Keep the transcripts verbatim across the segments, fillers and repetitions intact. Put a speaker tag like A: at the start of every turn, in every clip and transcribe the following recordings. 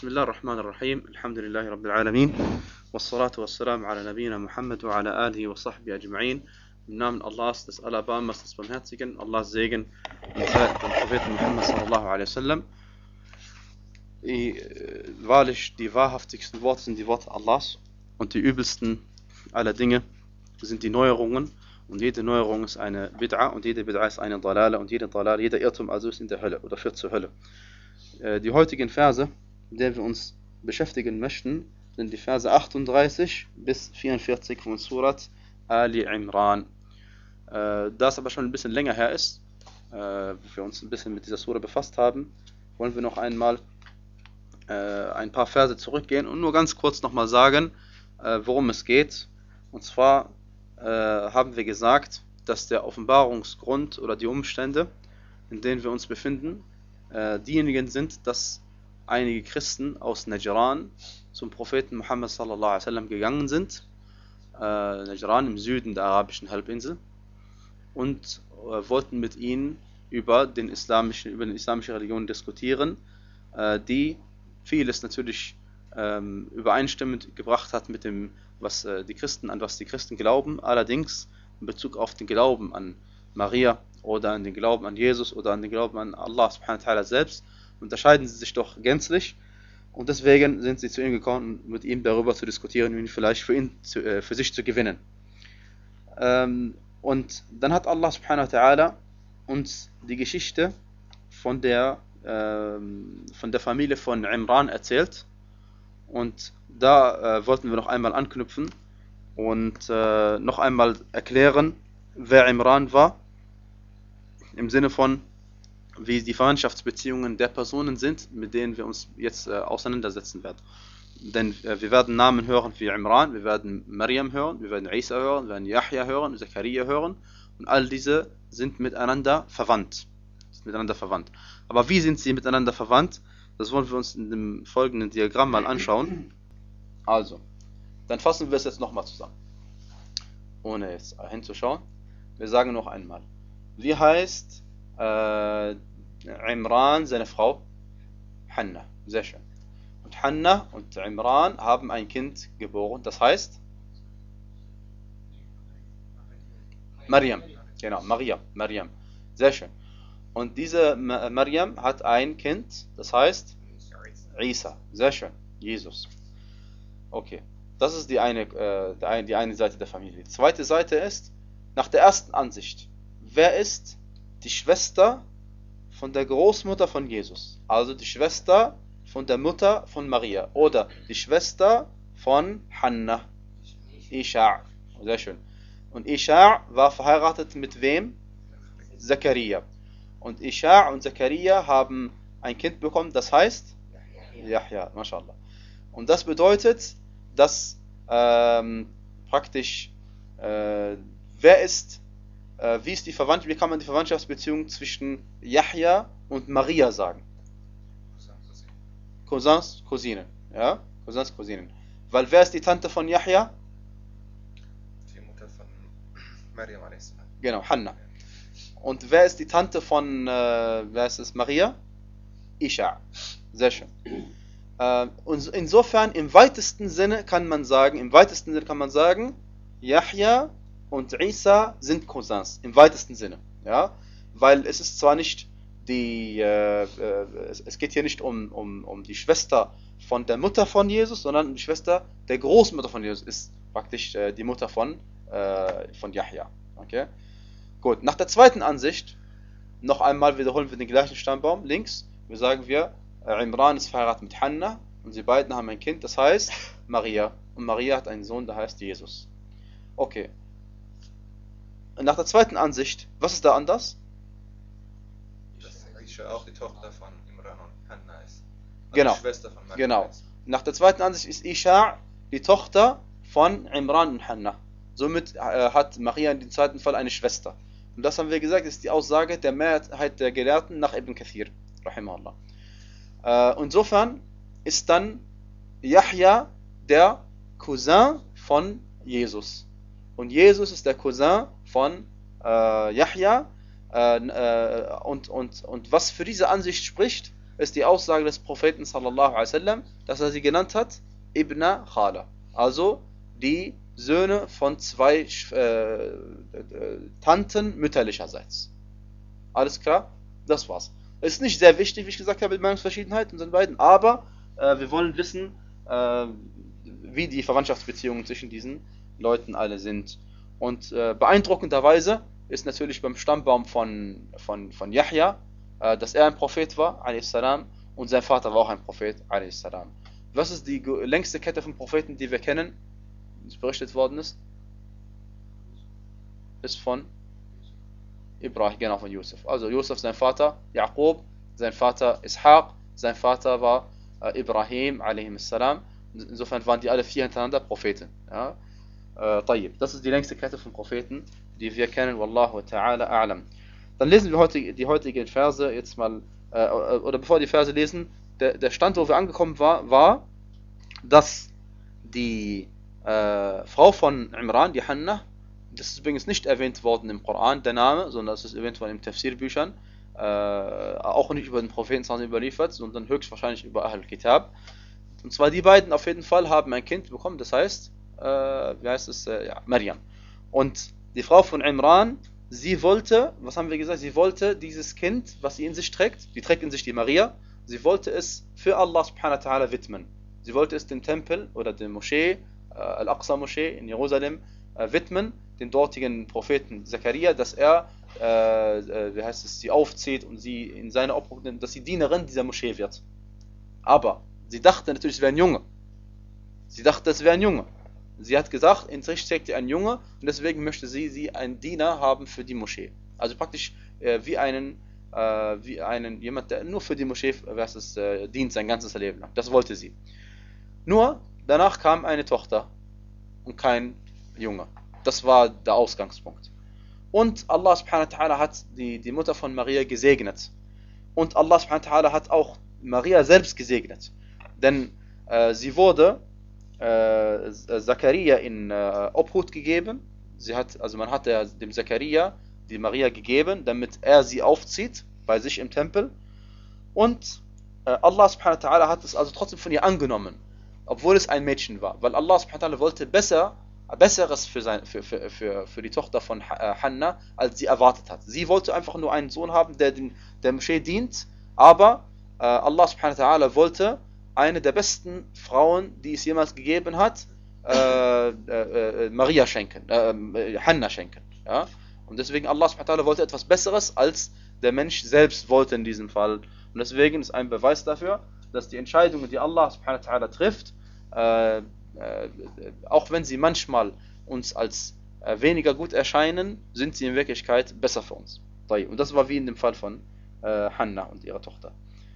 A: بسم الله الرحمن الرحيم الحمد لله رب العالمين والصلاة والسلام على نبينا Muhammad wa ala alihi wa sahbihi ajma'in. Im Namen Allahs, des Alabamas, des Barmherzigen, Allahs Segen und Feier dem Propheten Muhammad sallallahu alaihi wasallam. Wahrlich, die wahrhaftigsten Worte sind die Worte Allahs und die übelsten aller Dinge sind die Neuerungen, und jede Neuerung ist eine Bid'a und jede Bid'a ist eine Dalala und jede Dalala, jeder Irrtum also ist in der Hölle oder führt zur Hölle. Die heutigen Verse, mit denen wir uns beschäftigen möchten, sind die Verse achtunddreißig bis vierundvierzig von Surat Ali Imran. Da es aber schon ein bisschen länger her ist, wo wir uns ein bisschen mit dieser Sura befasst haben, wollen wir noch einmal ein paar Verse zurückgehen und nur ganz kurz nochmal sagen, worum es geht. Und zwar haben wir gesagt, dass der Offenbarungsgrund oder die Umstände, in denen wir uns befinden, diejenigen sind, dass einige Christen aus Najran zum Propheten Muhammad sallallahu alaihi wasallam gegangen sind, äh, Najran im Süden der arabischen Halbinsel, und äh, wollten mit ihnen über, den islamischen, über die islamische Religion diskutieren, äh, die vieles natürlich ähm, übereinstimmend gebracht hat mit dem, was äh, die Christen, an was die Christen glauben, allerdings in Bezug auf den Glauben an Maria oder an den Glauben an Jesus oder an den Glauben an Allah subhanahu wa ta'ala selbst, unterscheiden sie sich doch gänzlich, und deswegen sind sie zu ihm gekommen, mit ihm darüber zu diskutieren, ihn vielleicht für, ihn zu, äh, für sich zu gewinnen. Ähm, und dann hat Allah subhanahu wa ta'ala uns die Geschichte von der, ähm, von der Familie von Imran erzählt, und da äh, wollten wir noch einmal anknüpfen und äh, noch einmal erklären, wer Imran war, im Sinne von, wie die Verwandtschaftsbeziehungen der Personen sind, mit denen wir uns jetzt äh, auseinandersetzen werden. Denn äh, wir werden Namen hören wie Imran, wir werden Maryam hören, wir werden Isa hören, wir werden Yahya hören, Zakaria hören, und all diese sind miteinander verwandt. Sind miteinander verwandt. Aber wie sind sie miteinander verwandt? Das wollen wir uns in dem folgenden Diagramm mal anschauen. Also, dann fassen wir es jetzt nochmal zusammen, ohne jetzt hinzuschauen. Wir sagen noch einmal, wie heißt äh, Imran seine Frau? Hanna, sehr schön. Und Hanna und Imran haben ein Kind geboren, das heißt Maryam, genau, Maria, Maryam, sehr schön. Und diese Maryam hat ein Kind, das heißt Isa, sehr schön, Jesus. Okay, das ist die eine, äh, die eine Seite der Familie. Die zweite Seite ist, nach der ersten Ansicht, wer ist die Schwester von der Großmutter von Jesus? Also die Schwester von der Mutter von Maria oder die Schwester von Hanna, Isha, sehr schön. Und Isha war verheiratet mit wem? Zakaria. Und Isha und Zakaria haben ein Kind bekommen, das heißt Yahya, mashallah. Und das bedeutet, dass ähm, praktisch äh, wer ist, äh, wie ist die Verwandtschaft, wie kann man die Verwandtschaftsbeziehung zwischen Yahya und Maria sagen? Cousins, Cousinen, ja? Cousins, Cousinen. Weil wer ist die Tante von Yahya?
B: Die Mutter von Maryam a s.
A: Genau, Hanna. Und wer ist die Tante von, äh, wer ist es, Maria? Isha. Sehr schön. Äh, und insofern, im weitesten Sinne kann man sagen, im weitesten Sinne kann man sagen, Yahya und Isa sind Cousins, im weitesten Sinne. Ja? Weil es ist zwar nicht die, äh, äh, es, es geht hier nicht um, um, um die Schwester von der Mutter von Jesus, sondern um die Schwester der Großmutter von Jesus, ist praktisch äh, die Mutter von, äh, von Yahya. Okay? Gut, nach der zweiten Ansicht, noch einmal wiederholen wir den gleichen Stammbaum, links, wir sagen wir, äh, Imran ist verheiratet mit Hanna, und sie beiden haben ein Kind, das heißt Maria, und Maria hat einen Sohn, der heißt Jesus. Okay. Nach der zweiten Ansicht, was ist da anders?
B: Dass Isha auch die Tochter von Imran und Hanna ist. Also
A: Genau.
B: Die Schwester von Maryam
A: Genau.
B: ist.
A: Nach der zweiten Ansicht ist Isha die Tochter von Imran und Hanna. Somit äh, hat Maria in dem zweiten Fall eine Schwester. Und das haben wir gesagt, ist die Aussage der Mehrheit der Gelehrten nach Ibn Kathir, rahimahullah. Äh, insofern ist dann Yahya der Cousin von Jesus. Und Jesus ist der Cousin von äh, Yahya. Äh, äh, und, und, und was für diese Ansicht spricht, ist die Aussage des Propheten sallallahu alaihi wasallam, dass er sie genannt hat Ibn Khala, also die Söhne von zwei äh, äh, Tanten mütterlicherseits. Alles klar? Das war's. Es ist nicht sehr wichtig, wie ich gesagt habe, die Meinungsverschiedenheit unter den beiden, aber äh, wir wollen wissen, äh, wie die Verwandtschaftsbeziehungen zwischen diesen Leuten alle sind. Und äh, beeindruckenderweise ist natürlich beim Stammbaum von, von, von Yahya, äh, dass er ein Prophet war, a s. Und sein Vater war auch ein Prophet, a s. Was ist die längste Kette von Propheten, die wir kennen, die berichtet worden ist? Ist von Ibrahim, genau, von Yusuf. Also Yusuf, sein Vater, Yaqub, sein Vater Ishaq, sein Vater war äh, Ibrahim, a.s. Insofern waren die alle vier hintereinander Propheten. Ja? Äh, tayyib. Das ist die längste Kette von Propheten, die wir kennen. Wallahu ta'ala a'lam. Dann lesen wir heute die heutigen Verse jetzt mal, äh, oder bevor wir die Verse lesen, der, der Stand, wo wir angekommen war, war, dass die äh, Frau von Imran, die Hanna, das ist übrigens nicht erwähnt worden im Koran, der Name, sondern das ist erwähnt worden in Tafsirbüchern, äh, auch nicht über den Propheten überliefert, sondern höchstwahrscheinlich über Ahl Kitab. Und zwar die beiden auf jeden Fall haben ein Kind bekommen, das heißt, äh, wie heißt es, äh, ja, Maryam. Und die Frau von Imran, sie wollte, was haben wir gesagt, sie wollte dieses Kind, was sie in sich trägt, die trägt in sich die Maria, sie wollte es für Allah subhanahu wa ta'ala widmen. Sie wollte es dem Tempel oder der Moschee, äh, Al-Aqsa-Moschee in Jerusalem, äh, widmen, den dortigen Propheten Zakaria, dass er, äh, äh, wie heißt es, sie aufzieht und sie in seine Obhut nimmt, dass sie Dienerin dieser Moschee wird. Aber sie dachte natürlich, es wäre ein Junge. Sie dachte, es wäre ein Junge. Sie hat gesagt, in sich steckt ein Junge und deswegen möchte sie, sie einen Diener haben für die Moschee. Also praktisch äh, wie einen, äh, wie einen, jemand, der nur für die Moschee was es, äh, dient sein ganzes Leben lang. Das wollte sie. Nur, danach kam eine Tochter und kein Junge. Das war der Ausgangspunkt. Und Allah subhanahu wa ta'ala hat die, die Mutter von Maria gesegnet. Und Allah subhanahu wa ta'ala hat auch Maria selbst gesegnet. Denn äh, sie wurde äh, Zakaria in äh, Obhut gegeben. Sie hat, also man hat der, dem Zakaria die Maria gegeben, damit er sie aufzieht bei sich im Tempel. Und äh, Allah subhanahu wa ta'ala hat es also trotzdem von ihr angenommen, obwohl es ein Mädchen war. Weil Allah subhanahu wa ta'ala wollte besser, Besseres für, sein, für, für, für, für die Tochter von Hanna, als sie erwartet hat. Sie wollte einfach nur einen Sohn haben, der dem, der Moschee dient, aber äh, Allah subhanahu wa ta'ala wollte eine der besten Frauen, die es jemals gegeben hat, äh, äh, Maria schenken, äh, Hanna schenken. Ja? Und deswegen Allah subhanahu wa ta'ala wollte etwas Besseres, als der Mensch selbst wollte in diesem Fall. Und deswegen ist ein Beweis dafür, dass die Entscheidungen, die Allah subhanahu wa ta'ala trifft, äh, Äh, auch wenn sie manchmal uns als äh, weniger gut erscheinen, sind sie in Wirklichkeit besser für uns. Und das war wie in dem Fall von äh, Hanna und ihrer Tochter.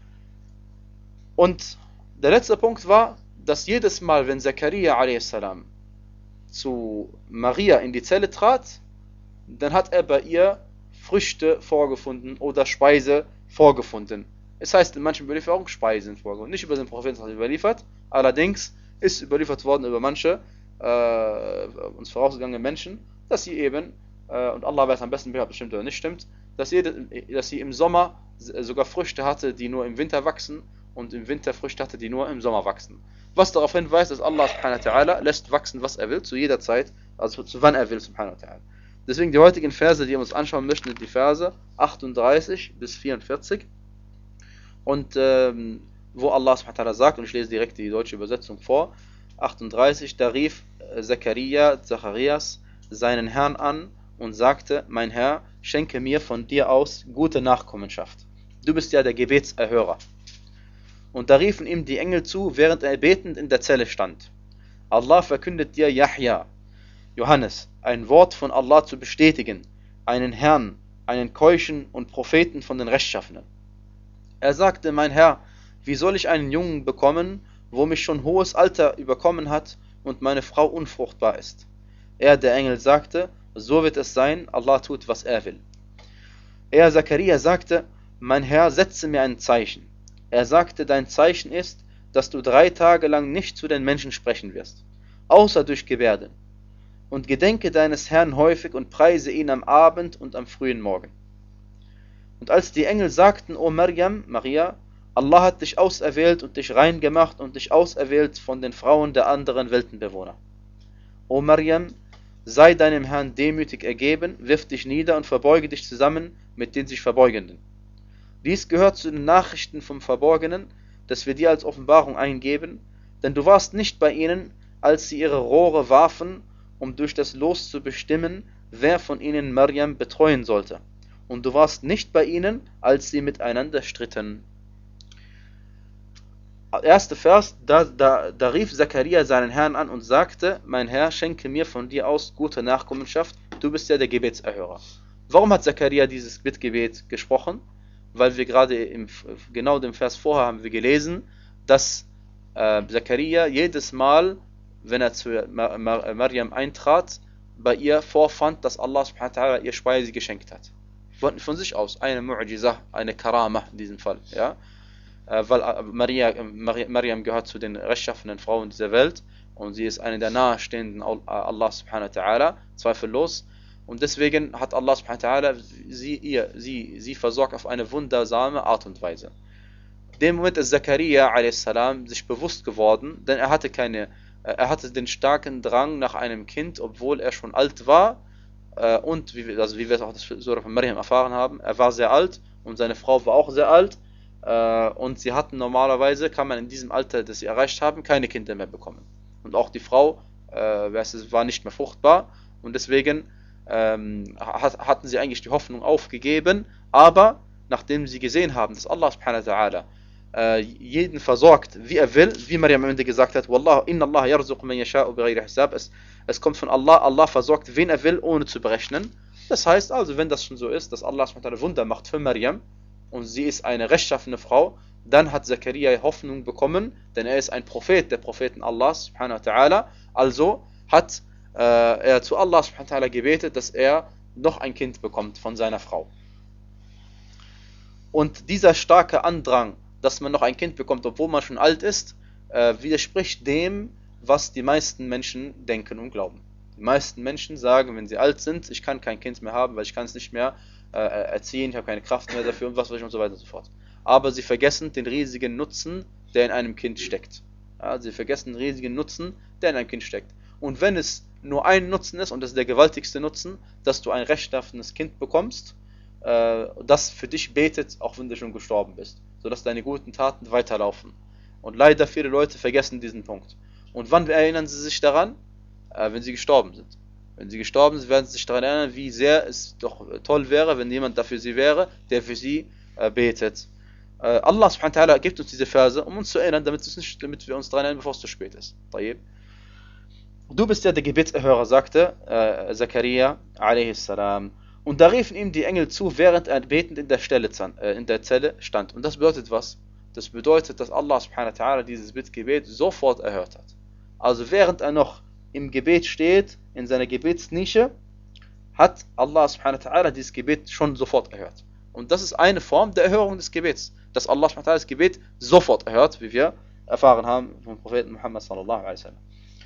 A: Und der letzte Punkt war, dass jedes Mal, wenn Zakaria a s. zu Maria in die Zelle trat, dann hat er bei ihr Früchte vorgefunden oder Speise vorgefunden. Es heißt in manchen Überlieferungen Speisen vorgefunden, nicht über den Propheten überliefert, allerdings ist überliefert worden über manche äh, uns vorausgegangene Menschen, dass sie eben, äh, und Allah weiß am besten, ob das stimmt oder nicht stimmt, dass sie, dass sie im Sommer sogar Früchte hatte, die nur im Winter wachsen und im Winter Früchte hatte, die nur im Sommer wachsen. Was darauf hinweist, dass Allah subhanahu wa ta'ala lässt wachsen, was er will, zu jeder Zeit, also zu wann er will, subhanahu wa ta'ala. Deswegen die heutigen Verse, die wir uns anschauen möchten, sind die Verse achtunddreißig bis vierundvierzig. Und ähm, wo Allah subhanahu wa ta'ala sagt, und ich lese direkt die deutsche Übersetzung vor, achtunddreißig, da rief Zakaria, Zacharias, seinen Herrn an und sagte, mein Herr, schenke mir von dir aus gute Nachkommenschaft. Du bist ja der Gebetserhörer. Und da riefen ihm die Engel zu, während er betend in der Zelle stand. Allah verkündet dir Yahya, Johannes, ein Wort von Allah zu bestätigen, einen Herrn, einen Keuschen und Propheten von den Rechtschaffenen. Er sagte, mein Herr, wie soll ich einen Jungen bekommen, wo mich schon hohes Alter überkommen hat und meine Frau unfruchtbar ist? Er, der Engel, sagte, so wird es sein, Allah tut, was er will. Er, Zakaria, sagte, mein Herr, setze mir ein Zeichen. Er sagte, dein Zeichen ist, dass du drei Tage lang nicht zu den Menschen sprechen wirst, außer durch Gebärden. Und gedenke deines Herrn häufig und preise ihn am Abend und am frühen Morgen. Und als die Engel sagten, O Maryam, Maria, Allah hat dich auserwählt und dich rein gemacht und dich auserwählt von den Frauen der anderen Weltenbewohner. O Maryam, sei deinem Herrn demütig ergeben, wirf dich nieder und verbeuge dich zusammen mit den sich Verbeugenden. Dies gehört zu den Nachrichten vom Verborgenen, das wir dir als Offenbarung eingeben, denn du warst nicht bei ihnen, als sie ihre Rohre warfen, um durch das Los zu bestimmen, wer von ihnen Maryam betreuen sollte. Und du warst nicht bei ihnen, als sie miteinander stritten. Erster Vers, da, da, da rief Zakaria seinen Herrn an und sagte, mein Herr, schenke mir von dir aus gute Nachkommenschaft, du bist ja der Gebetserhörer. Warum hat Zakaria dieses Bittgebet gesprochen? Weil wir gerade im genau dem Vers vorher haben wir gelesen, dass äh, Zakaria jedes Mal, wenn er zu Mar Mar Maryam eintrat, bei ihr vorfand, dass Allah subhanahu wa ta'ala ihr Speise geschenkt hat. Von, von sich aus, eine Mu'jiza, eine Karama in diesem Fall. Ja? Äh, weil äh, Maria, äh, Maryam gehört zu den rechtschaffenen Frauen dieser Welt und sie ist eine der nahestehenden Allah subhanahu wa ta'ala, zweifellos. Und deswegen hat Allah subhanahu wa ta'ala sie, ihr, sie, sie versorgt auf eine wundersame Art und Weise. In dem Moment ist Zakaria a s. sich bewusst geworden, denn er hatte, keine, er hatte den starken Drang nach einem Kind, obwohl er schon alt war. Und wie, also wie wir es auch das Surah von Maryam erfahren haben, er war sehr alt und seine Frau war auch sehr alt. Und sie hatten normalerweise, kann man in diesem Alter, das sie erreicht haben, keine Kinder mehr bekommen. Und auch die Frau war nicht mehr fruchtbar und deswegen Ähm, hatten sie eigentlich die Hoffnung aufgegeben, aber nachdem sie gesehen haben, dass Allah subhanahu wa ta'ala äh, jeden versorgt, wie er will, wie Maryam am Ende gesagt hat, Wallah, inna Allah yarzuq man yasha'u bighayri hisab, es, es kommt von Allah, Allah versorgt, wen er will, ohne zu berechnen. Das heißt also, wenn das schon so ist, dass Allah subhanahu wa ta'ala Wunder macht für Maryam und sie ist eine rechtschaffene Frau, dann hat Zakaria Hoffnung bekommen, denn er ist ein Prophet der Propheten Allah subhanahu wa ta'ala, also hat er zu Allah subhanahu wa ta'ala gebetet, dass er noch ein Kind bekommt von seiner Frau. Und dieser starke Andrang, dass man noch ein Kind bekommt, obwohl man schon alt ist, äh, widerspricht dem, was die meisten Menschen denken und glauben. Die meisten Menschen sagen, wenn sie alt sind, ich kann kein Kind mehr haben, weil ich kann es nicht mehr äh, erziehen, ich habe keine Kraft mehr dafür und was weiß ich und so weiter und so fort. Aber sie vergessen den riesigen Nutzen, der in einem Kind steckt. Ja, sie vergessen den riesigen Nutzen, der in einem Kind steckt. Und wenn es nur ein Nutzen ist, und das ist der gewaltigste Nutzen, dass du ein rechtschaffenes Kind bekommst, äh, das für dich betet, auch wenn du schon gestorben bist, sodass deine guten Taten weiterlaufen. Und leider viele Leute vergessen diesen Punkt. Und wann erinnern sie sich daran? Äh, wenn sie gestorben sind. Wenn sie gestorben sind, werden sie sich daran erinnern, wie sehr es doch toll wäre, wenn jemand da für sie wäre, der für sie äh, betet. Äh, Allah subhanahu wa ta'ala gibt uns diese Verse, um uns zu erinnern, damit, es nicht, damit wir uns daran erinnern, bevor es zu spät ist. Tayyib. Du bist ja der Gebetserhörer, sagte äh, Zakaria a.s. Und da riefen ihm die Engel zu, während er betend in der, Stelle, äh, in der Zelle stand. Und das bedeutet was? Das bedeutet, dass Allah subhanahu wa ta'ala dieses Bittgebet sofort erhört hat. Also während er noch im Gebet steht, in seiner Gebetsnische, hat Allah subhanahu wa ta'ala dieses Gebet schon sofort erhört. Und das ist eine Form der Erhörung des Gebets, dass Allah subhanahu wa ta'ala das Gebet sofort erhört, wie wir erfahren haben vom Propheten Muhammad sallallahu alaihi wasallam.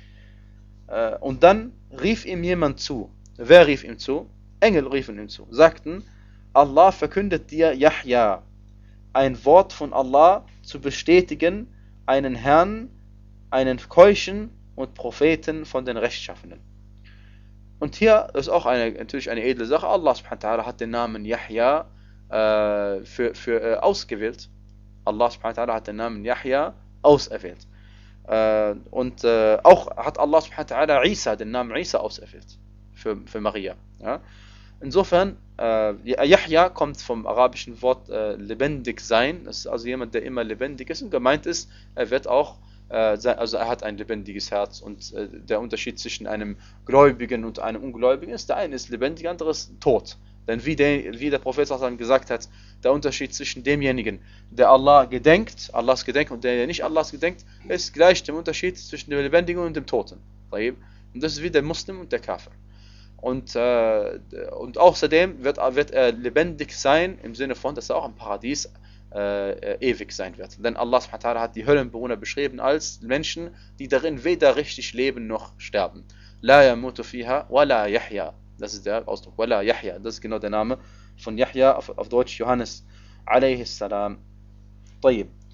A: Und dann rief ihm jemand zu. Wer rief ihm zu? Engel riefen ihm zu. Sagten, Allah verkündet dir Yahya, ein Wort von Allah zu bestätigen, einen Herrn, einen Keuschen und Propheten von den Rechtschaffenen. Und hier ist auch eine, natürlich eine edle Sache. Allah subhanahu wa ta'ala hat den Namen Yahya äh, für, für, äh, ausgewählt. Allah subhanahu wa ta'ala hat den Namen Yahya auserwählt. Äh, und äh, auch hat Allah subhanahu wa ta'ala Isa, den Namen Isa auserwählt für, für Maria. Ja? Insofern, äh, Yahya kommt vom arabischen Wort äh, lebendig sein. Das ist also jemand, der immer lebendig ist. Und gemeint ist, er wird auch, äh, also er hat ein lebendiges Herz. Und äh, der Unterschied zwischen einem Gläubigen und einem Ungläubigen ist, der eine ist lebendig, der andere ist tot. Denn wie der, wie der Prophet gesagt hat, der Unterschied zwischen demjenigen, der Allah gedenkt, Allahs Gedenken, und der, der nicht Allahs gedenkt, ist gleich dem Unterschied zwischen dem Lebendigen und dem Toten. Und das ist wie der Muslim und der Kafir. Und, äh, und außerdem wird, wird er lebendig sein, im Sinne von, dass er auch im Paradies äh, ewig sein wird. Denn Allah subhanahu wa ta'ala hat die Höllenbewohner beschrieben als Menschen, die darin weder richtig leben noch sterben. La yamutu fiha wa la yahya. Das ist der Ausdruck. Wala Yahya. Das ist genau der Name von Yahya, auf, auf Deutsch Johannes alayhi salam. طيب.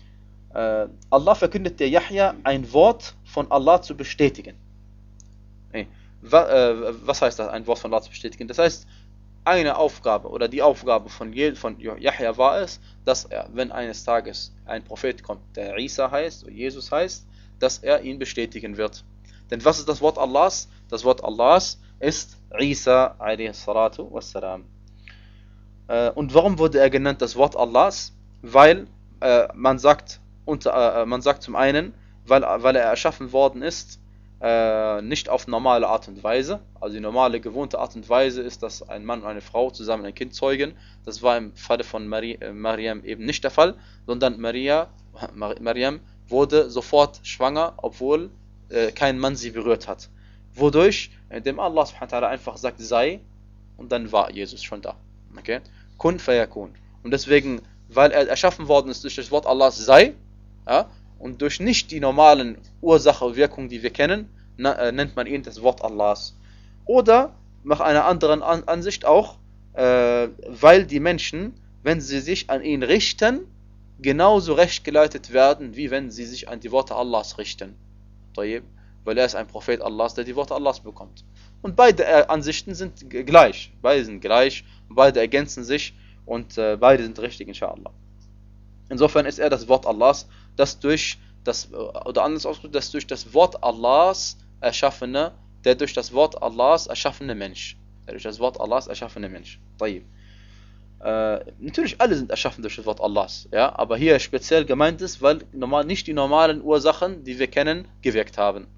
A: äh, Allah verkündet der Yahya ein Wort von Allah zu bestätigen. Nee. Wa, äh, was heißt das, ein Wort von Allah zu bestätigen? Das heißt, eine Aufgabe oder die Aufgabe von, von Yahya war es, dass er, wenn eines Tages ein Prophet kommt, der Isa heißt oder Jesus heißt, dass er ihn bestätigen wird. Denn was ist das Wort Allahs? Das Wort Allahs ist Isa alayhi salatu wassalam. Äh, und warum wurde er genannt das Wort Allahs? Weil äh, man sagt, unter, äh, man sagt zum einen, weil, weil er erschaffen worden ist, Äh, nicht auf normale Art und Weise. Also die normale, gewohnte Art und Weise ist, dass ein Mann und eine Frau zusammen ein Kind zeugen. Das war im Falle von Mari äh, Mariam eben nicht der Fall, sondern Maria, Mar Mariam wurde sofort schwanger, obwohl äh, kein Mann sie berührt hat. Wodurch? Indem Allah subhanahu wa ta'ala einfach sagt, sei, und dann war Jesus schon da. Okay? Kun fayakun. Und deswegen, weil er erschaffen worden ist durch das Wort Allahs sei, ja, und durch nicht die normalen Ursache und Wirkung, die wir kennen, na, äh, nennt man ihn das Wort Allahs. Oder nach einer anderen An Ansicht auch, äh, weil die Menschen, wenn sie sich an ihn richten, genauso recht geleitet werden, wie wenn sie sich an die Worte Allahs richten. Weil er ist ein Prophet Allahs, der die Worte Allahs bekommt. Und beide äh, Ansichten sind gleich. Beide sind gleich, beide ergänzen sich und äh, beide sind richtig, inshallah. Insofern ist er das Wort Allahs, das durch das, oder anders ausgedrückt, das durch das Wort Allahs erschaffene, der durch das Wort Allahs erschaffene Mensch. Der durch das Wort Allahs erschaffene Mensch. Äh, natürlich alle sind erschaffen durch das Wort Allahs, ja, aber hier speziell gemeint ist, weil normal, nicht die normalen Ursachen, die wir kennen, gewirkt haben.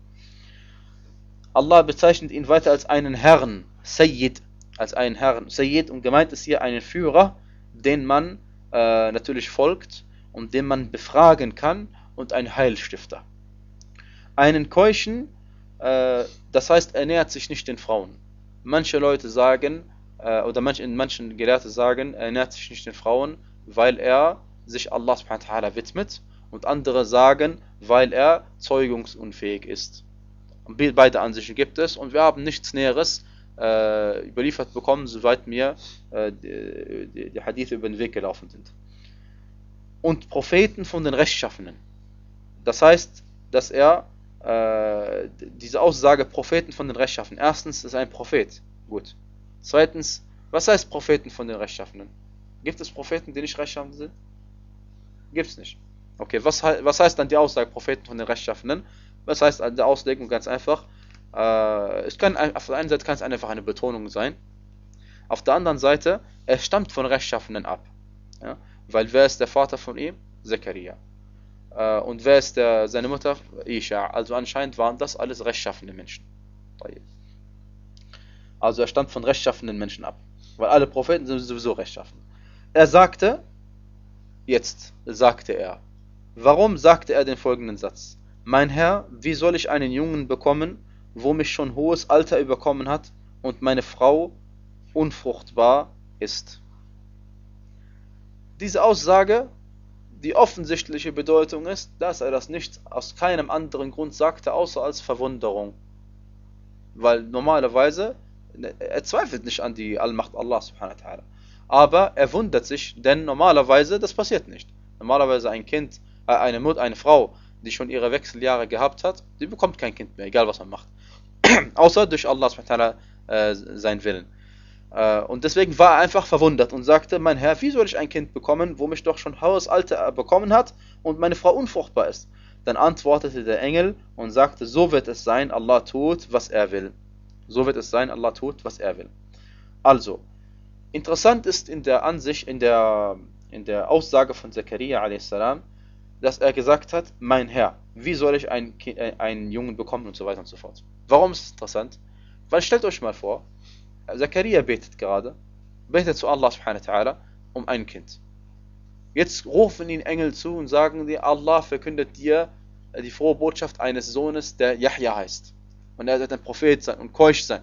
A: Allah bezeichnet ihn weiter als einen Herrn, Sayyid, als einen Herrn. Sayyid, und gemeint ist hier einen Führer, den man äh, natürlich folgt und den man befragen kann, und ein Heilstifter. Einen Keuschen, äh, das heißt, er nähert sich nicht den Frauen. Manche Leute sagen, äh, oder manche, manche Gelehrte sagen, er nähert sich nicht den Frauen, weil er sich Allah subhanahu wa ta'ala widmet, und andere sagen, weil er zeugungsunfähig ist. Beide Ansichten gibt es, und wir haben nichts Näheres äh, überliefert bekommen, soweit mir äh, die, die, die Hadithe über den Weg gelaufen sind. Und Propheten von den Rechtschaffenen. Das heißt, dass er äh, diese Aussage Propheten von den Rechtschaffenen. Erstens ist er ein Prophet. Gut. Zweitens, was heißt Propheten von den Rechtschaffenen? Gibt es Propheten, die nicht rechtschaffen sind? Gibt es nicht. Okay, was, was heißt dann die Aussage Propheten von den Rechtschaffenen? Was heißt an der Auslegung? Ganz einfach. Äh, es kann, auf der einen Seite kann es einfach eine Betonung sein. Auf der anderen Seite, er stammt von Rechtschaffenen ab. Ja? Weil wer ist der Vater von ihm? Zakaria. Äh, und wer ist der, seine Mutter? Isha. Also anscheinend waren das alles rechtschaffene Menschen. Also er stammt von rechtschaffenen Menschen ab. Weil alle Propheten sind sowieso rechtschaffen. Er sagte, jetzt sagte er. Warum sagte er den folgenden Satz? Mein Herr, wie soll ich einen Jungen bekommen, wo mich schon hohes Alter überkommen hat und meine Frau unfruchtbar ist? Diese Aussage, die offensichtliche Bedeutung ist, dass er das nicht aus keinem anderen Grund sagte, außer als Verwunderung. Weil normalerweise, er zweifelt nicht an die Allmacht Allah subhanahu wa ta'ala. Aber er wundert sich, denn normalerweise, das passiert nicht. Normalerweise ein Kind, äh, eine Mutter, eine Frau, die schon ihre Wechseljahre gehabt hat, die bekommt kein Kind mehr, egal was man macht. Außer durch Allah subhanahu wa ta'ala äh, sein Willen. Äh, und deswegen war er einfach verwundert und sagte, mein Herr, wie soll ich ein Kind bekommen, wo mich doch schon hohes Alter bekommen hat und meine Frau unfruchtbar ist? Dann antwortete der Engel und sagte, so wird es sein, Allah tut, was er will. So wird es sein, Allah tut, was er will. Also, interessant ist in der Ansicht, in der, in der Aussage von Zakaria a s, dass er gesagt hat, mein Herr, wie soll ich einen, äh, einen Jungen bekommen und so weiter und so fort. Warum ist es interessant? Weil stellt euch mal vor, Zakaria betet gerade, betet zu Allah subhanahu wa ta'ala um ein Kind. Jetzt rufen ihn Engel zu und sagen dir, Allah verkündet dir die frohe Botschaft eines Sohnes, der Yahya heißt. Und er wird ein Prophet sein und keusch sein.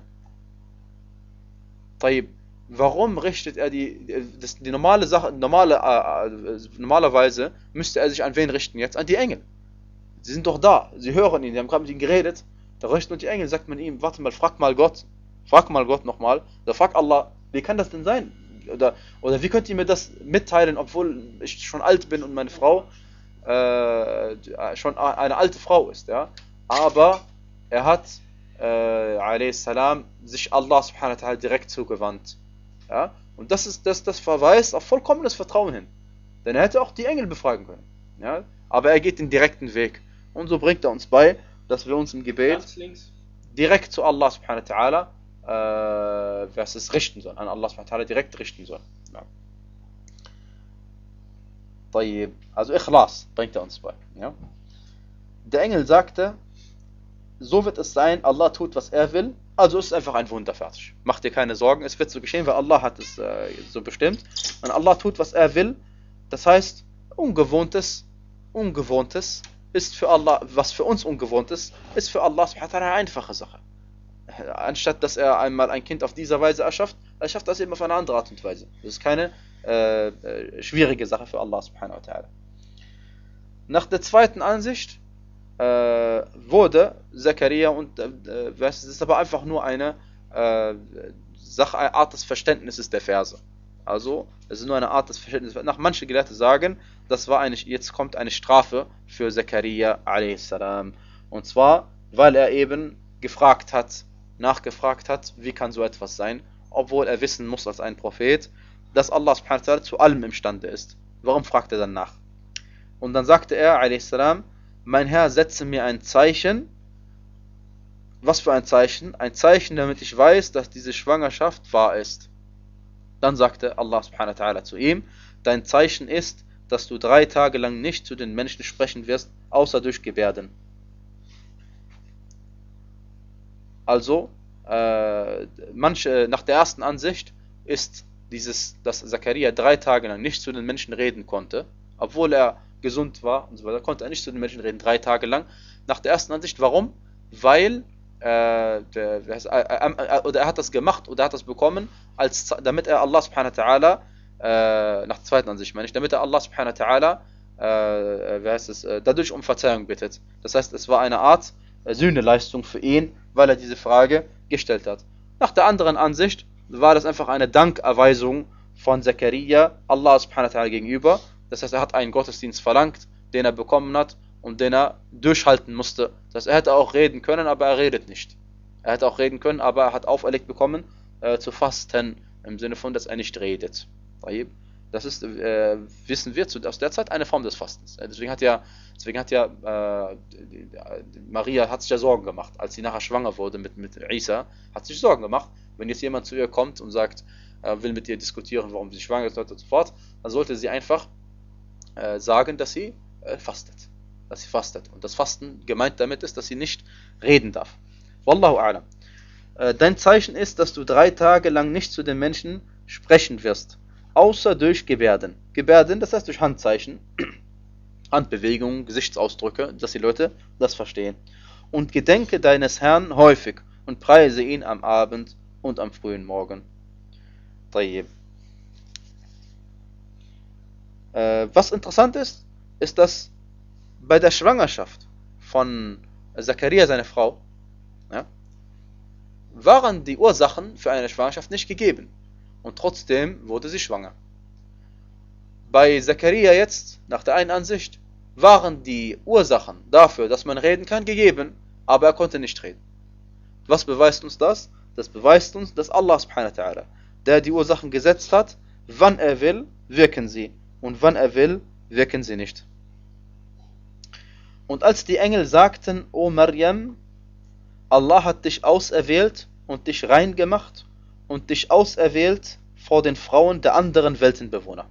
A: Taib. Warum richtet er die, das, die normale Sache, normale, äh, normalerweise müsste er sich an wen richten jetzt? An die Engel. Sie sind doch da, sie hören ihn, sie haben gerade mit ihm geredet. Da richten und die Engel, sagt man ihm, warte mal, frag mal Gott, frag mal Gott nochmal, da fragt Allah, wie kann das denn sein? Oder, oder wie könnt ihr mir das mitteilen, obwohl ich schon alt bin und meine Frau äh, schon eine alte Frau ist, ja, aber er hat äh, alayhis salam, sich Allah subhanahu wa ta'ala direkt zugewandt. Ja? Und das, ist, das, das verweist auf vollkommenes Vertrauen hin. Denn er hätte auch die Engel befragen können. Ja? Aber er geht den direkten Weg. Und so bringt er uns bei, dass wir uns im Gebet direkt zu Allah subhanahu wa ta'ala äh, was es richten sollen, an Allah subhanahu wa ta'ala direkt richten sollen. Ja. Also Ikhlas bringt er uns bei. Ja? Der Engel sagte, so wird es sein, Allah tut, was er will, also ist es einfach ein Wunder, fertig. Mach dir keine Sorgen, es wird so geschehen, weil Allah hat es äh, so bestimmt. Und Allah tut, was er will, das heißt, Ungewohntes, Ungewohntes ist für Allah, was für uns ungewohnt ist, ist für Allah subhanahu wa ta'ala eine einfache Sache. Anstatt, dass er einmal ein Kind auf diese Weise erschafft, er schafft das eben auf eine andere Art und Weise. Das ist keine äh, äh, schwierige Sache für Allah subhanahu wa ta'ala. Nach der zweiten Ansicht äh, wurde Zakaria, und äh, es ist aber einfach nur eine äh, Sache, eine Art des Verständnisses der Verse. Also, es ist nur eine Art des Verständnisses. Nach manche Gelehrte sagen, das war eine, jetzt kommt eine Strafe für Zakaria alayhis salam. Und zwar, weil er eben gefragt hat, nachgefragt hat, wie kann so etwas sein, obwohl er wissen muss als ein Prophet, dass Allah subhanahu wa ta'ala zu allem imstande ist. Warum fragt er dann nach? Und dann sagte er, alayhis salam, mein Herr, setze mir ein Zeichen. Was für ein Zeichen? Ein Zeichen, damit ich weiß, dass diese Schwangerschaft wahr ist. Dann sagte Allah subhanahu wa ta'ala zu ihm, dein Zeichen ist, dass du drei Tage lang nicht zu den Menschen sprechen wirst, außer durch Gebärden. Also, äh, manche, nach der ersten Ansicht ist dieses, dass Zakaria drei Tage lang nicht zu den Menschen reden konnte, obwohl er gesund war und so weiter, konnte er nicht zu den Menschen reden, drei Tage lang. Nach der ersten Ansicht, warum? Weil äh, der, äh, äh, oder er hat das gemacht oder er hat das bekommen, als, damit er Allah subhanahu wa ta'ala, äh, nach der zweiten Ansicht meine ich, damit er Allah subhanahu wa ta'ala, äh, wie heißt es, äh, dadurch um Verzeihung bittet. Das heißt, es war eine Art äh, Sühneleistung für ihn, weil er diese Frage gestellt hat. Nach der anderen Ansicht war das einfach eine Dankerweisung von Zakaria Allah subhanahu wa ta'ala gegenüber. Das heißt, er hat einen Gottesdienst verlangt, den er bekommen hat und den er durchhalten musste. Das heißt, er hätte auch reden können, aber er redet nicht. Er hätte auch reden können, aber er hat auferlegt bekommen, äh, zu fasten, im Sinne von, dass er nicht redet. Das ist, äh, wissen wir, aus der Zeit eine Form des Fastens. Deswegen hat ja, deswegen hat ja äh, Maria hat sich ja Sorgen gemacht, als sie nachher schwanger wurde mit, mit Isa, hat sich Sorgen gemacht, wenn jetzt jemand zu ihr kommt und sagt, äh, will mit ihr diskutieren, warum sie schwanger ist und so fort, dann sollte sie einfach äh, sagen, dass sie äh, fastet. Dass sie fastet. Und das Fasten gemeint damit ist, dass sie nicht reden darf. Wallahu a'lam. Äh, dein Zeichen ist, dass du drei Tage lang nicht zu den Menschen sprechen wirst, außer durch Gebärden. Gebärden, das heißt durch Handzeichen, Handbewegungen, Gesichtsausdrücke, dass die Leute das verstehen. Und gedenke deines Herrn häufig und preise ihn am Abend und am frühen Morgen. Tayyib. Äh, was interessant ist, ist, dass bei der Schwangerschaft von Zakaria, seine Frau, ja, waren die Ursachen für eine Schwangerschaft nicht gegeben. Und trotzdem wurde sie schwanger. Bei Zakaria jetzt, nach der einen Ansicht, waren die Ursachen dafür, dass man reden kann, gegeben, aber er konnte nicht reden. Was beweist uns das? Das beweist uns, dass Allah subhanahu wa ta'ala, der die Ursachen gesetzt hat, wann er will, wirken sie. Und wann er will, wirken sie nicht. Und als die Engel sagten, O Maryam, Allah hat dich auserwählt und dich rein gemacht und dich auserwählt vor den Frauen der anderen Weltenbewohner.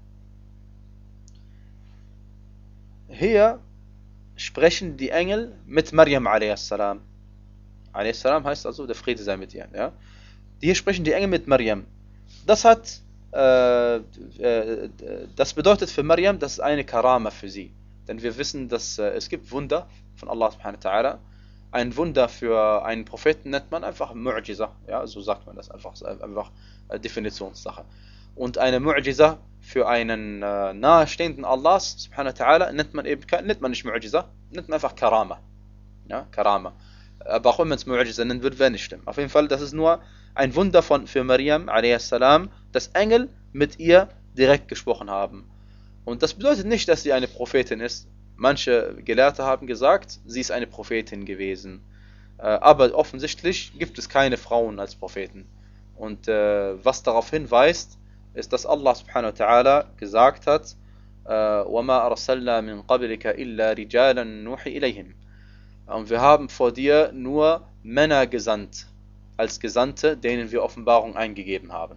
A: Hier sprechen die Engel mit Maryam alayhis salam. Alayhis salam heißt also, der Friede sei mit ihr. Ja? Hier sprechen die Engel mit Maryam. Das hat, äh, äh, das bedeutet für Maryam, das ist eine Karama für sie. Denn wir wissen, dass äh, es gibt Wunder von Allah subhanahu wa ta'ala. Ein Wunder für einen Propheten nennt man einfach Mu'jiza. Ja, so sagt man das einfach. Einfach äh, Definitionssache. Und eine Mu'jiza für einen äh, nahestehenden Allahs subhanahu wa ta'ala nennt man eben nennt man nicht Mu'jiza, nennt man einfach Karama. Ja, Karama. Aber auch wenn man es Mu'jiza nennen würde, wäre nicht stimmen. Auf jeden Fall, das ist nur ein Wunder von, für Maryam alayhis salam, dass Engel mit ihr direkt gesprochen haben. Und das bedeutet nicht, dass sie eine Prophetin ist. manche Gelehrte haben gesagt, sie ist eine Prophetin gewesen. Äh, aber offensichtlich gibt es keine Frauen als Propheten. Und äh, was darauf hinweist, ist, dass Allah subhanahu wa ta'ala gesagt hat, وَمَا أَرْسَلْنَا مِنْ قَبْلِكَ إِلَّا رِجَالًا نُوحِي إِلَيْهِمْ. Und wir haben vor dir nur Männer gesandt, als Gesandte, denen wir Offenbarung eingegeben haben.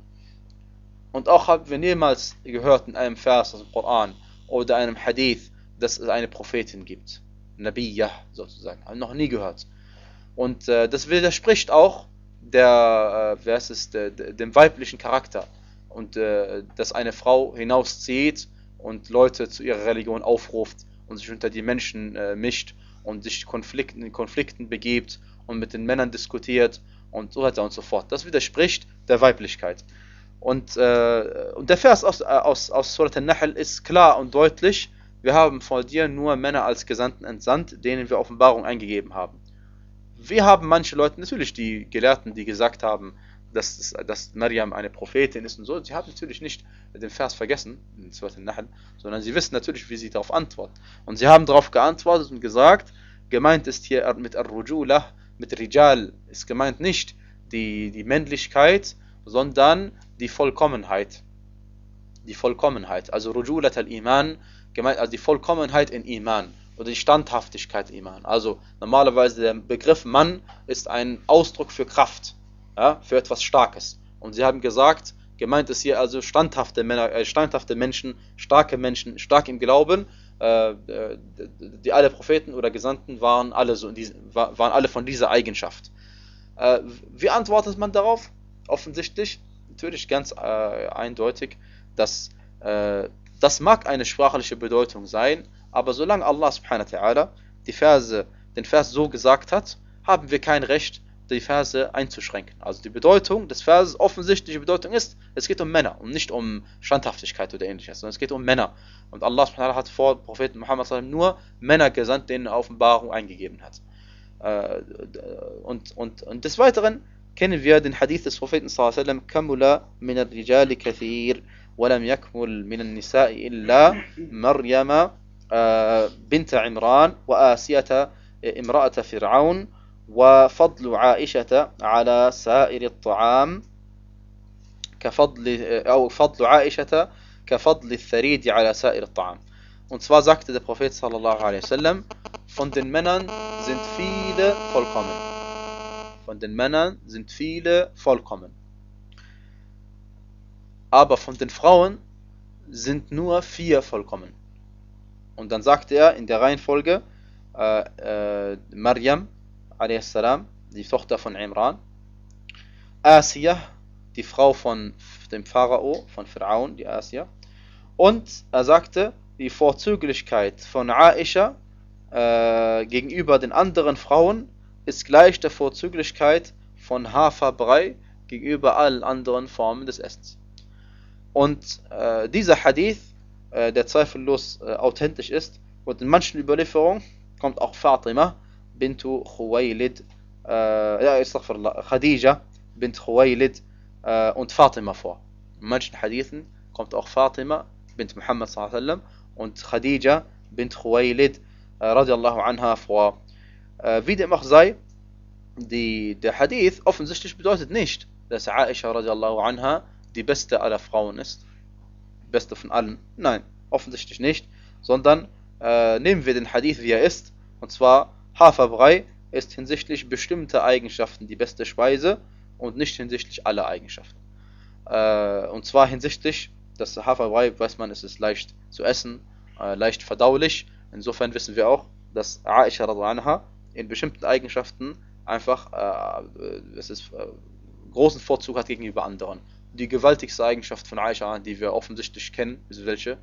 A: Und auch haben wir niemals gehört in einem Vers aus dem Koran oder einem Hadith, dass es eine Prophetin gibt. Nabiyyah sozusagen. Haben wir noch nie gehört. Und äh, das widerspricht auch der, äh, wer ist es, der, der, dem weiblichen Charakter. Und äh, dass eine Frau hinauszieht und Leute zu ihrer Religion aufruft und sich unter die Menschen äh, mischt und sich Konflikten, in Konflikten begibt und mit den Männern diskutiert und so weiter und so fort. Das widerspricht der Weiblichkeit. Und, äh, und der Vers aus, aus, aus Surat An-Nahl ist klar und deutlich: Wir haben vor dir nur Männer als Gesandten entsandt, denen wir Offenbarung eingegeben haben. Wir haben manche Leute, natürlich die Gelehrten, die gesagt haben, dass, dass Maryam eine Prophetin ist und so, sie haben natürlich nicht den Vers vergessen, in Surat An-Nahl, sondern sie wissen natürlich, wie sie darauf antworten. Und sie haben darauf geantwortet und gesagt, gemeint ist hier mit Ar-Rujulah, mit Rijal, ist gemeint nicht die, die Männlichkeit, sondern die Vollkommenheit. Die Vollkommenheit, also Rujulat al-Iman, gemeint, also die Vollkommenheit in Iman oder die Standhaftigkeit im Iman. Also normalerweise der Begriff Mann ist ein Ausdruck für Kraft, ja, für etwas Starkes. Und sie haben gesagt, gemeint ist hier also standhafte Männer, äh, standhafte Menschen, starke Menschen, stark im Glauben. Äh, die alle Propheten oder Gesandten waren alle so in diese, waren alle von dieser Eigenschaft. Äh, wie antwortet man darauf? Offensichtlich, natürlich ganz äh, eindeutig, dass äh, das mag eine sprachliche Bedeutung sein, aber solange Allah subhanahu wa ta'ala die Verse, den Vers so gesagt hat, haben wir kein Recht, die Verse einzuschränken. Also die Bedeutung des Verses, offensichtliche Bedeutung ist, es geht um Männer und nicht um Standhaftigkeit oder ähnliches, sondern es geht um Männer. Und Allah subhanahu wa ta'ala hat vor Propheten Muhammad nur Männer gesandt, denen er Offenbarung eingegeben hat. Und, und, und des Weiteren kennen wir den Hadith des Propheten sallallahu alaihi wasallam: Kamula min ar-rijali kathir wa lam yakmul min an-nisa'i illa Maryama bint Imran wa Asiyata imra'ata Fir'aun wa fadlu Aisha ala sa'ir at-ta'am كفضل أو فضل عائشة كفضل الثريد على سائر الطعام. Und zwar sagte der Prophet sallallahu alaihi wasallam: Von den Männern sind viele vollkommen. Von den Männern sind viele vollkommen. Aber von den Frauen sind nur vier vollkommen. Und dann sagte er in der Reihenfolge äh, äh, Maryam a.s., die Tochter von Imran, Asiyah, die Frau von dem Pharao, von Fir'aun, die Asiyah, und er sagte, die Vorzüglichkeit von Aisha äh, gegenüber den anderen Frauen ist gleich der Vorzüglichkeit von Haferbrei gegenüber allen anderen Formen des Essens. Und äh, dieser Hadith, äh, der zweifellos äh, authentisch ist, und in manchen Überlieferungen kommt auch Fatima bintu Khuwaylid, äh, ja, astaghfirullah, Khadija bint Khuwaylid äh, und Fatima vor. In manchen Hadithen kommt auch Fatima bint Muhammad sallallahu alaihi wasallam und Khadija bint Khuwaylid äh, radiallahu anha vor. Äh, wie dem auch sei, die, der Hadith offensichtlich bedeutet nicht, dass Aisha radiallahu anha die beste aller Frauen ist, die beste von allen. Nein, offensichtlich nicht, sondern äh, nehmen wir den Hadith wie er ist, und zwar Haferbrei ist hinsichtlich bestimmter Eigenschaften die beste Speise und nicht hinsichtlich aller Eigenschaften. Äh, und zwar hinsichtlich, dass Haferbrei, weiß man, es ist leicht zu essen, äh, leicht verdaulich. Insofern wissen wir auch, dass Aisha radiallahu anha in bestimmten Eigenschaften einfach äh, es ist, äh, großen Vorzug hat gegenüber anderen. Die gewaltigste Eigenschaft von Aisha, die wir offensichtlich kennen, ist welche?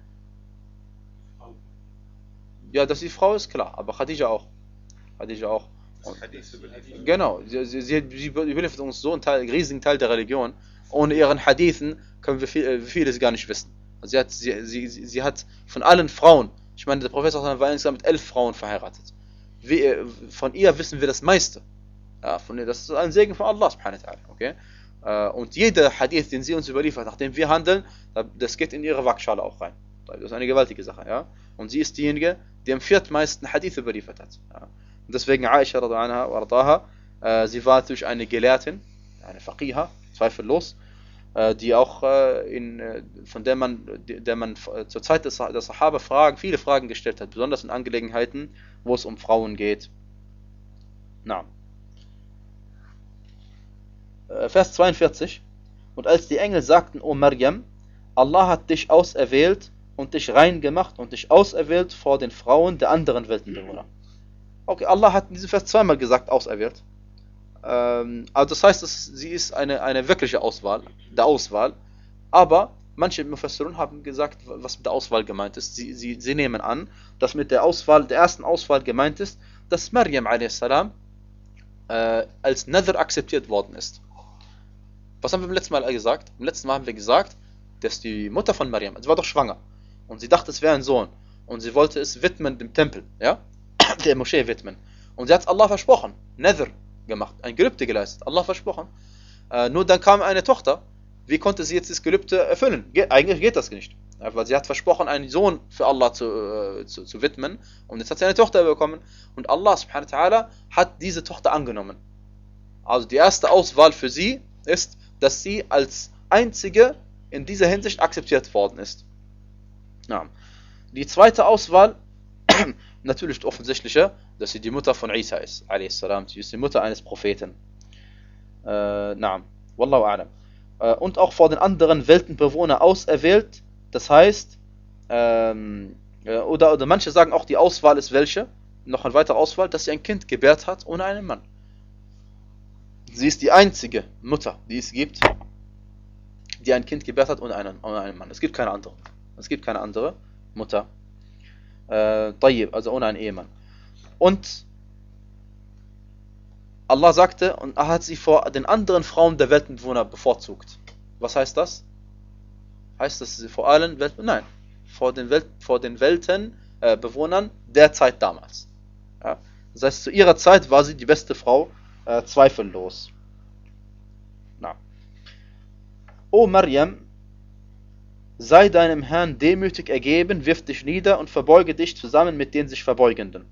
A: Ja, dass sie Frau ist, klar, aber Khadija auch. Khadija auch. Und, genau, sie, sie, sie, sie überliefert uns so einen, Teil, einen riesigen Teil der Religion. Ohne ihren Hadithen können wir viel, vieles gar nicht wissen. Also sie, hat, sie, sie, sie hat von allen Frauen, ich meine, der Prophet war insgesamt mit elf Frauen verheiratet. Wir, von ihr wissen wir das meiste. Ja, von ihr, das ist ein Segen von Allah subhanahu wa ta'ala. Okay? Und jeder Hadith, den sie uns überliefert, nachdem wir handeln, das geht in ihre Waagschale auch rein. Das ist eine gewaltige Sache. Ja? Und sie ist diejenige, die am viertmeisten Hadith überliefert hat. Ja. Und deswegen Aisha radhiallahu anha, äh, sie war natürlich eine Gelehrtin, eine Faqiha, zweifellos, äh, die auch äh, in, äh, von der man, der man äh, zur Zeit des, der Sahaba Fragen, viele Fragen gestellt hat, besonders in Angelegenheiten, wo es um Frauen geht. Na. Äh, Vers zweiundvierzig. Und als die Engel sagten, O Maryam, Allah hat dich auserwählt und dich rein gemacht und dich auserwählt vor den Frauen der anderen Weltenbewohner. Okay, Allah hat in diesem Vers zweimal gesagt, auserwählt. Ähm, also das heißt, dass sie ist eine, eine wirkliche Auswahl, der Auswahl. Aber manche Mufassirun haben gesagt, was mit der Auswahl gemeint ist. Sie, sie, sie nehmen an, dass mit der Auswahl, der ersten Auswahl gemeint ist, dass Maryam a s. Äh, als Nadhr akzeptiert worden ist. Was haben wir beim letzten Mal gesagt? Beim letzten Mal haben wir gesagt, dass die Mutter von Maryam, sie war doch schwanger. Und sie dachte, es wäre ein Sohn. Und sie wollte es widmen dem Tempel, ja? Der Moschee widmen. Und sie hat Allah versprochen, Nadhr gemacht, ein Gelübde geleistet, Allah versprochen. Äh, nur dann kam eine Tochter. Wie konnte sie jetzt das Gelübde erfüllen? Ge eigentlich geht das nicht. Ja, weil sie hat versprochen, einen Sohn für Allah zu, äh, zu, zu widmen. Und jetzt hat sie eine Tochter bekommen. Und Allah subhanahu wa ta'ala hat diese Tochter angenommen. Also die erste Auswahl für sie ist, dass sie als einzige in dieser Hinsicht akzeptiert worden ist. Ja. Die zweite Auswahl, natürlich die offensichtliche, dass sie die Mutter von Isa ist, a s. Sie ist die Mutter eines Propheten. Äh, Naam. Wallahu a'lam. Äh, und auch vor den anderen Weltenbewohnern auserwählt, das heißt, ähm, äh, oder, oder manche sagen auch, die Auswahl ist welche, noch eine weitere Auswahl, dass sie ein Kind gebärt hat ohne einen Mann. Sie ist die einzige Mutter, die es gibt, die ein Kind gebärt hat ohne einen, ohne einen Mann. Es gibt keine andere. Es gibt keine andere Mutter. Äh, Tayyib, also ohne einen Ehemann. Und Allah sagte, und er hat sie vor den anderen Frauen der Weltenbewohner bevorzugt. Was heißt das? Heißt das, sie vor allen Welten? Nein. Vor den, Welt, vor den Weltenbewohnern äh, der Zeit damals. Ja? Das heißt, zu ihrer Zeit war sie die beste Frau, äh, zweifellos. Na. O Maryam, sei deinem Herrn demütig ergeben, wirf dich nieder und verbeuge dich zusammen mit den sich Verbeugenden.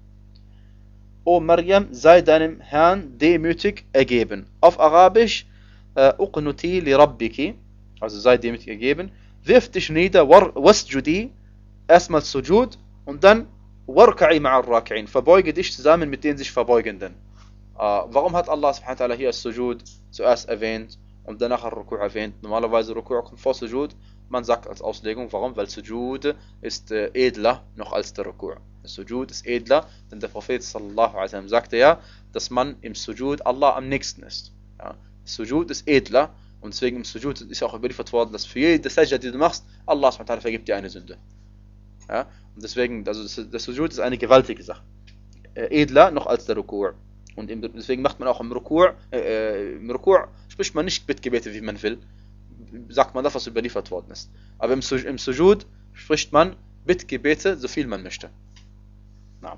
A: O Maryam, sei deinem Herrn demütig ergeben. Auf Arabisch, uqnuti li rabbiki, also sei demütig ergeben, wirf dich nieder, wasjudi, erstmal Sujud und dann warka'i ma'ar raki'in, verbeuge dich zusammen mit den sich Verbeugenden. Uh, warum hat Allah subhanahu wa ta'ala hier Sujud zuerst erwähnt und danach Ruku' erwähnt? Normalerweise Ruku' kommt vor Sujud. Man sagt als Auslegung, warum? Weil Sujud ist äh, edler noch als der Ruku'. Sujud ist edler, denn der Prophet sallallahu alaihi wasallam sagte ja, dass man im Sujud Allah am nächsten ist. Ja. Sujud ist edler und deswegen im Sujud ist auch überliefert worden, dass für jede Sajda, die du machst, Allah subhanahu wa ta'ala vergibt dir eine Sünde. Ja. Und deswegen, also der Sujud ist eine gewaltige Sache. Äh, edler noch als der Ruku'. Und im, deswegen macht man auch im Ruku', äh, im Ruku' spricht man nicht Bittgebete, wie man will. Sagt man das, was überliefert worden ist. Aber im, Suj im Sujud spricht man Bittgebete, so viel man möchte. Na.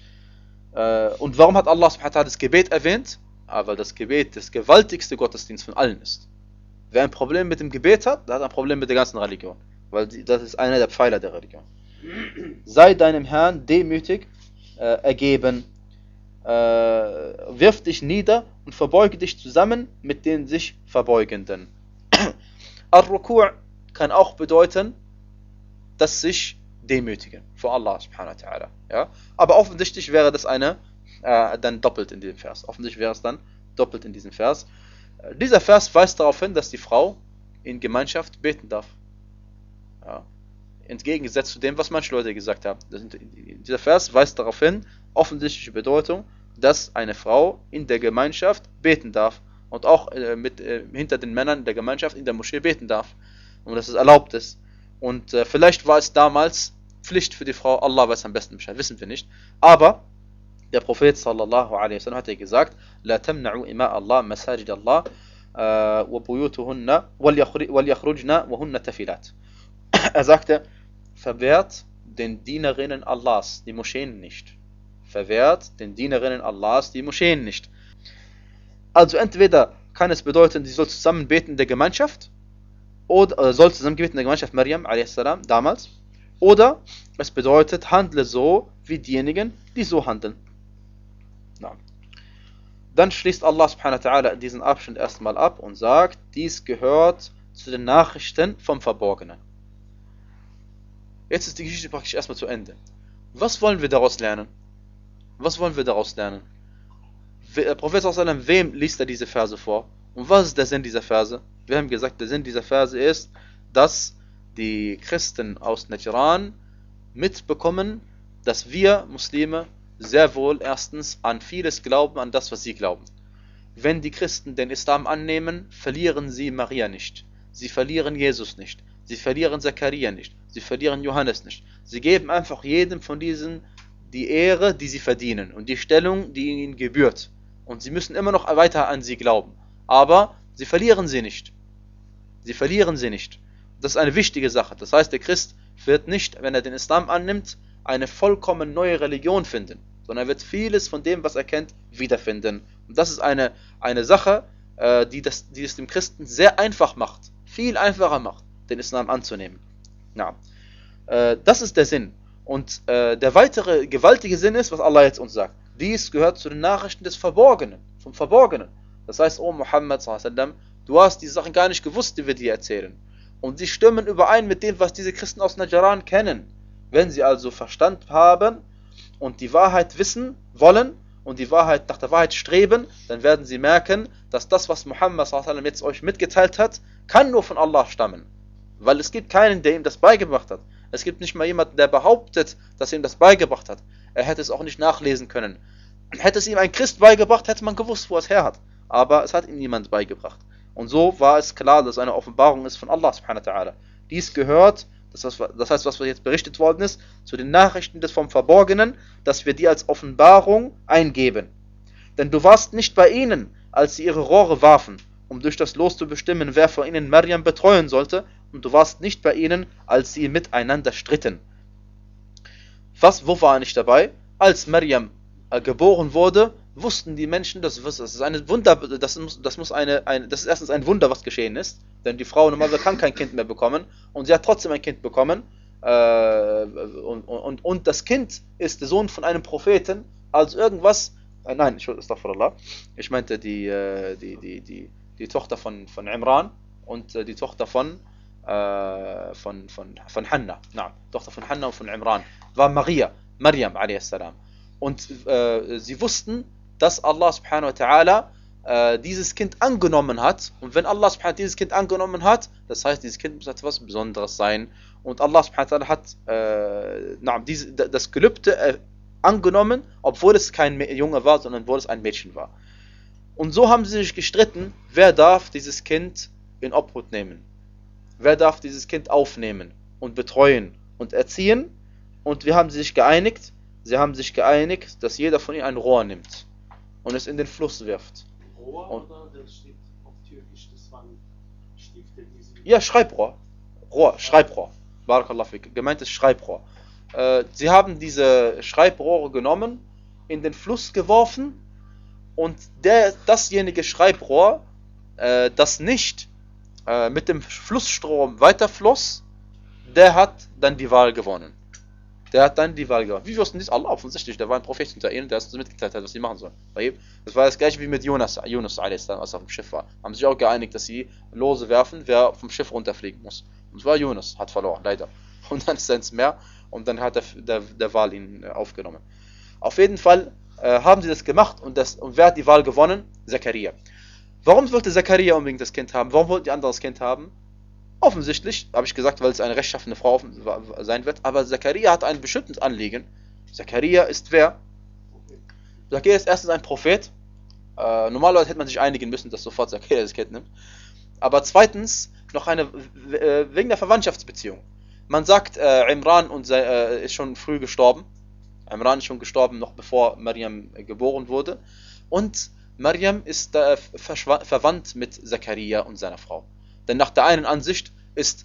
A: Äh, und warum hat Allah subhanahu wa ta'ala das Gebet erwähnt? Ah, weil das Gebet das gewaltigste Gottesdienst von allen ist. Wer ein Problem mit dem Gebet hat, der hat ein Problem mit der ganzen Religion. Weil die, das ist einer der Pfeiler der Religion. Sei deinem Herrn demütig äh, ergeben. Äh, wirf dich nieder und verbeuge dich zusammen mit den sich Verbeugenden. Ar-Ruku' kann auch bedeuten, dass sich demütigen vor Allah subhanahu wa ta'ala. Ja? Aber offensichtlich wäre das eine äh, dann doppelt in diesem Vers. Offensichtlich wäre es dann doppelt in diesem Vers. Äh, dieser Vers weist darauf hin, dass die Frau in Gemeinschaft beten darf. Ja? Entgegengesetzt zu dem, was manche Leute gesagt haben. Das, dieser Vers weist darauf hin, offensichtliche Bedeutung, dass eine Frau in der Gemeinschaft beten darf. Und auch äh, mit, äh, hinter den Männern der Gemeinschaft in der Moschee beten darf. Und dass es erlaubt ist. Und äh, vielleicht war es damals Pflicht für die Frau, Allah weiß am besten Bescheid, wissen wir nicht. Aber der Prophet sallallahu alaihi wasallam hat ja gesagt, La tamna'u ima Allah masajid Allah wa buyutuhunna wal yakhrujna wa hunna tafilat. Er sagte, verwehrt den Dienerinnen Allahs die Moscheen nicht. Verwehrt den Dienerinnen Allahs die Moscheen nicht. Also entweder kann es bedeuten, sie soll zusammen beten in der Gemeinschaft, oder, oder soll zusammen beten in der Gemeinschaft Maryam a s. damals, Oder es bedeutet, handle so wie diejenigen, die so handeln. Na. Dann schließt Allah subhanahu wa ta'ala diesen Abschnitt erstmal ab und sagt, dies gehört zu den Nachrichten vom Verborgenen. Jetzt ist die Geschichte praktisch erstmal zu Ende. Was wollen wir daraus lernen? Was wollen wir daraus lernen? Der Prophet sallallahu alaihi wasallam, wem liest er diese Verse vor? Und was ist der Sinn dieser Verse? Wir haben gesagt, der Sinn dieser Verse ist, dass die Christen aus Najran mitbekommen, dass wir Muslime sehr wohl erstens an vieles glauben, an das, was sie glauben. Wenn die Christen den Islam annehmen, verlieren sie Maria nicht. Sie verlieren Jesus nicht. Sie verlieren Zakaria nicht. Sie verlieren Johannes nicht. Sie geben einfach jedem von diesen die Ehre, die sie verdienen und die Stellung, die ihnen gebührt. Und sie müssen immer noch weiter an sie glauben. Aber sie verlieren sie nicht. Sie verlieren sie nicht. Das ist eine wichtige Sache. Das heißt, der Christ wird nicht, wenn er den Islam annimmt, eine vollkommen neue Religion finden, sondern er wird vieles von dem, was er kennt, wiederfinden. Und das ist eine, eine Sache, äh, die, das, die es dem Christen sehr einfach macht, viel einfacher macht, den Islam anzunehmen. Ja. Äh, das ist der Sinn. Und äh, der weitere gewaltige Sinn ist, was Allah jetzt uns sagt. Dies gehört zu den Nachrichten des Verborgenen, vom Verborgenen. Das heißt, oh Muhammad sallallahu alaihi wasallam, du hast diese Sachen gar nicht gewusst, die wir dir erzählen. Und sie stimmen überein mit dem, was diese Christen aus Najran kennen. Wenn sie also Verstand haben und die Wahrheit wissen wollen und die Wahrheit nach der Wahrheit streben, dann werden sie merken, dass das, was Muhammad sallallahu alaihi wasallam jetzt euch mitgeteilt hat, kann nur von Allah stammen. Weil es gibt keinen, der ihm das beigebracht hat. Es gibt nicht mal jemanden, der behauptet, dass er ihm das beigebracht hat. Er hätte es auch nicht nachlesen können. Hätte es ihm ein Christ beigebracht, hätte man gewusst, wo er es her hat. Aber es hat ihm niemand beigebracht. Und so war es klar, dass es eine Offenbarung ist von Allah subhanahu wa ta'ala. Dies gehört, das heißt, was jetzt berichtet worden ist, zu den Nachrichten des vom Verborgenen, dass wir die als Offenbarung eingeben. Denn du warst nicht bei ihnen, als sie ihre Rohre warfen, um durch das Los zu bestimmen, wer von ihnen Maryam betreuen sollte, und du warst nicht bei ihnen, als sie miteinander stritten. Was, wo war er nicht dabei? Als Maryam äh, geboren wurde, wussten die Menschen, das, das ist ein Wunder, das muss, das muss eine, eine, das ist erstens ein Wunder, was geschehen ist, denn die Frau normalerweise kann kein Kind mehr bekommen und sie hat trotzdem ein Kind bekommen äh, und, und, und das Kind ist der Sohn von einem Propheten, also irgendwas, äh, nein, ich, ich meinte die, äh, die, die, die, die Tochter von, von Imran und äh, die Tochter von äh, von, von, von Hanna, na, Tochter von Hanna und von Imran, war Maria, Maryam a s. Und äh, sie wussten, dass Allah subhanahu wa ta'ala äh, dieses Kind angenommen hat. Und wenn Allah subhanahu wa ta'ala dieses Kind angenommen hat, das heißt, dieses Kind muss etwas Besonderes sein. Und Allah subhanahu wa ta'ala hat äh, na, diese, das Gelübde äh, angenommen, obwohl es kein Junge war, sondern obwohl es ein Mädchen war. Und so haben sie sich gestritten, wer darf dieses Kind in Obhut nehmen. Wer darf dieses Kind aufnehmen und betreuen und erziehen? Und wir haben sich geeinigt, sie haben sich geeinigt, dass jeder von ihnen ein Rohr nimmt und es in den Fluss wirft.
C: Rohr
A: und,
C: oder das steht auf Türkisch, das waren Stifte, die sie...
A: Ja, Schreibrohr. Rohr, Schreibrohr. Barakallahu fik. Gemeint ist Schreibrohr. Äh, sie haben diese Schreibrohre genommen, in den Fluss geworfen und der, dasjenige Schreibrohr, äh, das nicht äh, mit dem Flussstrom weiterfloss, der hat dann die Wahl gewonnen. Der hat dann die Wahl gewonnen. Wie wussten dies? Allah offensichtlich, der war ein Prophet hinter ihnen, der uns mitgeteilt hat, was sie machen sollen. Das war das gleiche wie mit Jonas, Yunus, als er auf dem Schiff war. Haben sich auch geeinigt, dass sie Lose werfen, wer vom Schiff runterfliegen muss. Und zwar Yunus, hat verloren, leider. Und dann ist er ins Meer und dann hat der, der, der Wahl ihn aufgenommen. Auf jeden Fall äh, haben sie das gemacht und, das, und wer hat die Wahl gewonnen? Zakaria. Warum wollte Zakaria unbedingt das Kind haben? Warum wollten die anderen das Kind haben? Offensichtlich, habe ich gesagt, weil es eine rechtschaffene Frau sein wird, aber Zakaria hat ein bestimmtes Anliegen. Zakaria ist wer? Zakaria ist erstens ein Prophet. Äh, normalerweise hätte man sich einigen müssen, dass sofort Zakaria das Kind nimmt. Aber zweitens noch eine äh, wegen der Verwandtschaftsbeziehung. Man sagt, äh, Imran und, äh, ist schon früh gestorben. Imran ist schon gestorben, noch bevor Maryam äh, geboren wurde. Und Maryam ist äh, verwandt mit Zakaria und seiner Frau. Denn nach der einen Ansicht ist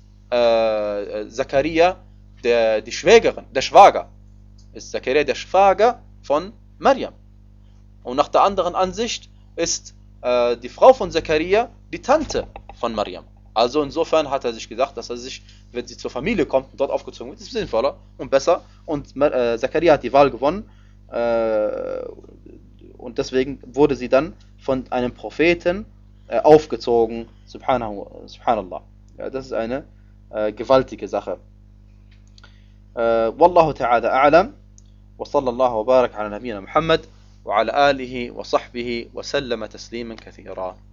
A: äh, Zakaria der, die Schwägerin, der Schwager. Ist Zakaria der Schwager von Maryam. Und nach der anderen Ansicht ist äh, die Frau von Zakaria die Tante von Maryam. Also insofern hat er sich gedacht, dass er sich, wenn sie zur Familie kommt und dort aufgezogen wird, ist es sinnvoller und besser. Und äh, Zakaria hat die Wahl gewonnen. Äh, und deswegen wurde sie dann von einem Propheten äh, aufgezogen. Subhanahu, subhanallah. Ja, das ist eine äh, gewaltige Sache. Äh, Wallahu ta'ala a'lam. Wa sallallahu wa barak ala nabiyyina Muhammad wa ala alihi wa sahbihi wa sallama tasliman kathira.